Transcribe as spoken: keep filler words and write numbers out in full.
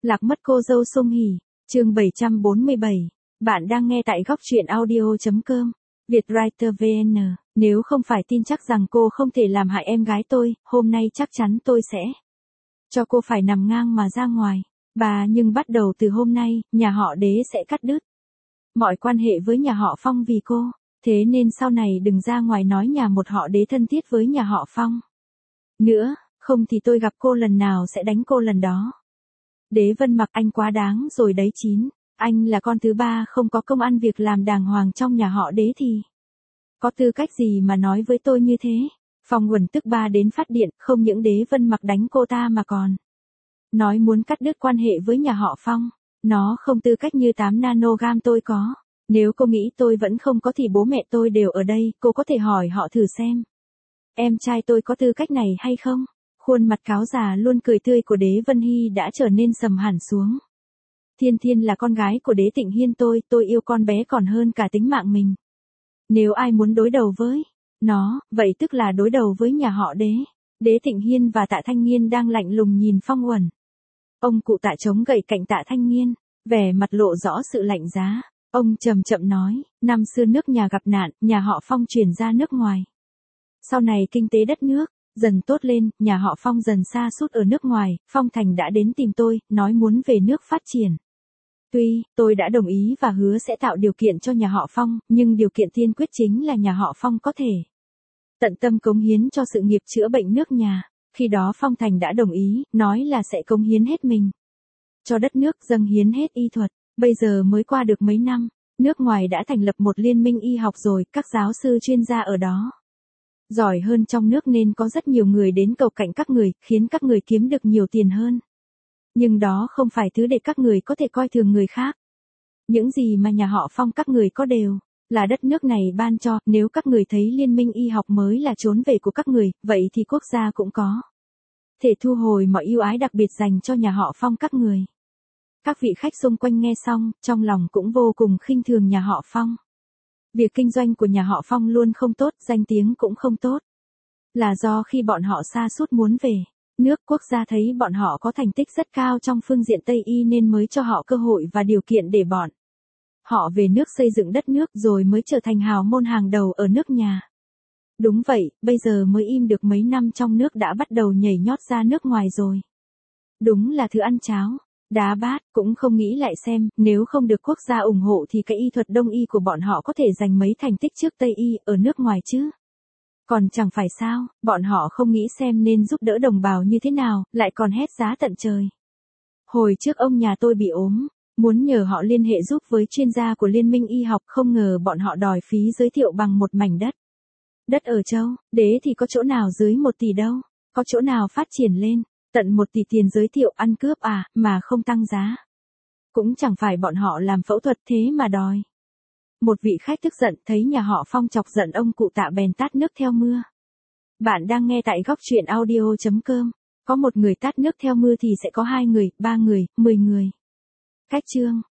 Lạc mất cô dâu Song Hỷ, chương bảy trăm bốn mươi bảy. Bạn đang nghe tại góc truyện audio chấm com. Vietwriter vê en. Nếu không phải tin chắc rằng cô không thể làm hại em gái tôi, hôm nay chắc chắn tôi sẽ cho cô phải nằm ngang mà ra ngoài. Bà nhưng bắt đầu từ hôm nay, nhà họ Đế sẽ cắt đứt mọi quan hệ với nhà họ Phong vì cô. Thế nên sau này đừng ra ngoài nói nhà một họ Đế thân thiết với nhà họ Phong nữa, không thì tôi gặp cô lần nào sẽ đánh cô lần đó. Đế Vân Mặc, anh quá đáng rồi đấy chín. Anh là con thứ ba không có công ăn việc làm đàng hoàng trong nhà họ Đế thì có tư cách gì mà nói với tôi như thế. Phong Uẩn tức ba đến phát điện, không những Đế Vân Mặc đánh cô ta mà còn nói muốn cắt đứt quan hệ với nhà họ Phong. Nó không tư cách như tám nanogam tôi có. Nếu cô nghĩ tôi vẫn không có thì bố mẹ tôi đều ở đây, cô có thể hỏi họ thử xem. Em trai tôi có tư cách này hay không? Khuôn mặt cáo già luôn cười tươi của Đế Vân Hy đã trở nên sầm hẳn xuống. Thiên Thiên là con gái của Đế Tịnh Hiên tôi, tôi yêu con bé còn hơn cả tính mạng mình. Nếu ai muốn đối đầu với nó, vậy tức là đối đầu với nhà họ Đế. Đế Tịnh Hiên và Tạ Thanh Nghiên đang lạnh lùng nhìn Phong Uẩn. Ông cụ Tạ chống gậy cạnh Tạ Thanh Nghiên, vẻ mặt lộ rõ sự lạnh giá. Ông chậm chậm nói, năm xưa nước nhà gặp nạn, nhà họ Phong chuyển ra nước ngoài. Sau này kinh tế đất nước dần tốt lên, nhà họ Phong dần sa sút ở nước ngoài, Phong Thành đã đến tìm tôi, nói muốn về nước phát triển. Tuy, tôi đã đồng ý và hứa sẽ tạo điều kiện cho nhà họ Phong, nhưng điều kiện tiên quyết chính là nhà họ Phong có thể tận tâm cống hiến cho sự nghiệp chữa bệnh nước nhà. Khi đó Phong Thành đã đồng ý, nói là sẽ cống hiến hết mình cho đất nước, dâng hiến hết y thuật. Bây giờ mới qua được mấy năm, nước ngoài đã thành lập một liên minh y học rồi, các giáo sư chuyên gia ở đó giỏi hơn trong nước nên có rất nhiều người đến cầu cạnh các người, khiến các người kiếm được nhiều tiền hơn. Nhưng đó không phải thứ để các người có thể coi thường người khác. Những gì mà nhà họ Phong các người có đều là đất nước này ban cho, nếu các người thấy liên minh y học mới là trốn về của các người, vậy thì quốc gia cũng có thể thu hồi mọi ưu ái đặc biệt dành cho nhà họ Phong các người. Các vị khách xung quanh nghe xong, trong lòng cũng vô cùng khinh thường nhà họ Phong. Việc kinh doanh của nhà họ Phong luôn không tốt, danh tiếng cũng không tốt. Là do khi bọn họ sa sút muốn về nước, quốc gia thấy bọn họ có thành tích rất cao trong phương diện Tây y nên mới cho họ cơ hội và điều kiện để bọn họ về nước xây dựng đất nước rồi mới trở thành hào môn hàng đầu ở nước nhà. Đúng vậy, bây giờ mới im được mấy năm trong nước đã bắt đầu nhảy nhót ra nước ngoài rồi. Đúng là thứ ăn cháo đá bát, cũng không nghĩ lại xem, nếu không được quốc gia ủng hộ thì cái y thuật đông y của bọn họ có thể giành mấy thành tích trước Tây y ở nước ngoài chứ. Còn chẳng phải sao, bọn họ không nghĩ xem nên giúp đỡ đồng bào như thế nào, lại còn hét giá tận trời. Hồi trước ông nhà tôi bị ốm, muốn nhờ họ liên hệ giúp với chuyên gia của Liên minh y học, không ngờ bọn họ đòi phí giới thiệu bằng một mảnh đất. Đất ở châu Đế thì có chỗ nào dưới một tỷ đâu, có chỗ nào phát triển lên tận một tỷ tiền giới thiệu, ăn cướp à, mà không tăng giá. Cũng chẳng phải bọn họ làm phẫu thuật thế mà đòi. Một vị khách tức giận thấy nhà họ Phong chọc giận ông cụ Tạ bèn tát nước theo mưa. Bạn đang nghe tại góc truyện audio chấm com. Có một người tát nước theo mưa thì sẽ có hai người, ba người, mười người. Cách chương.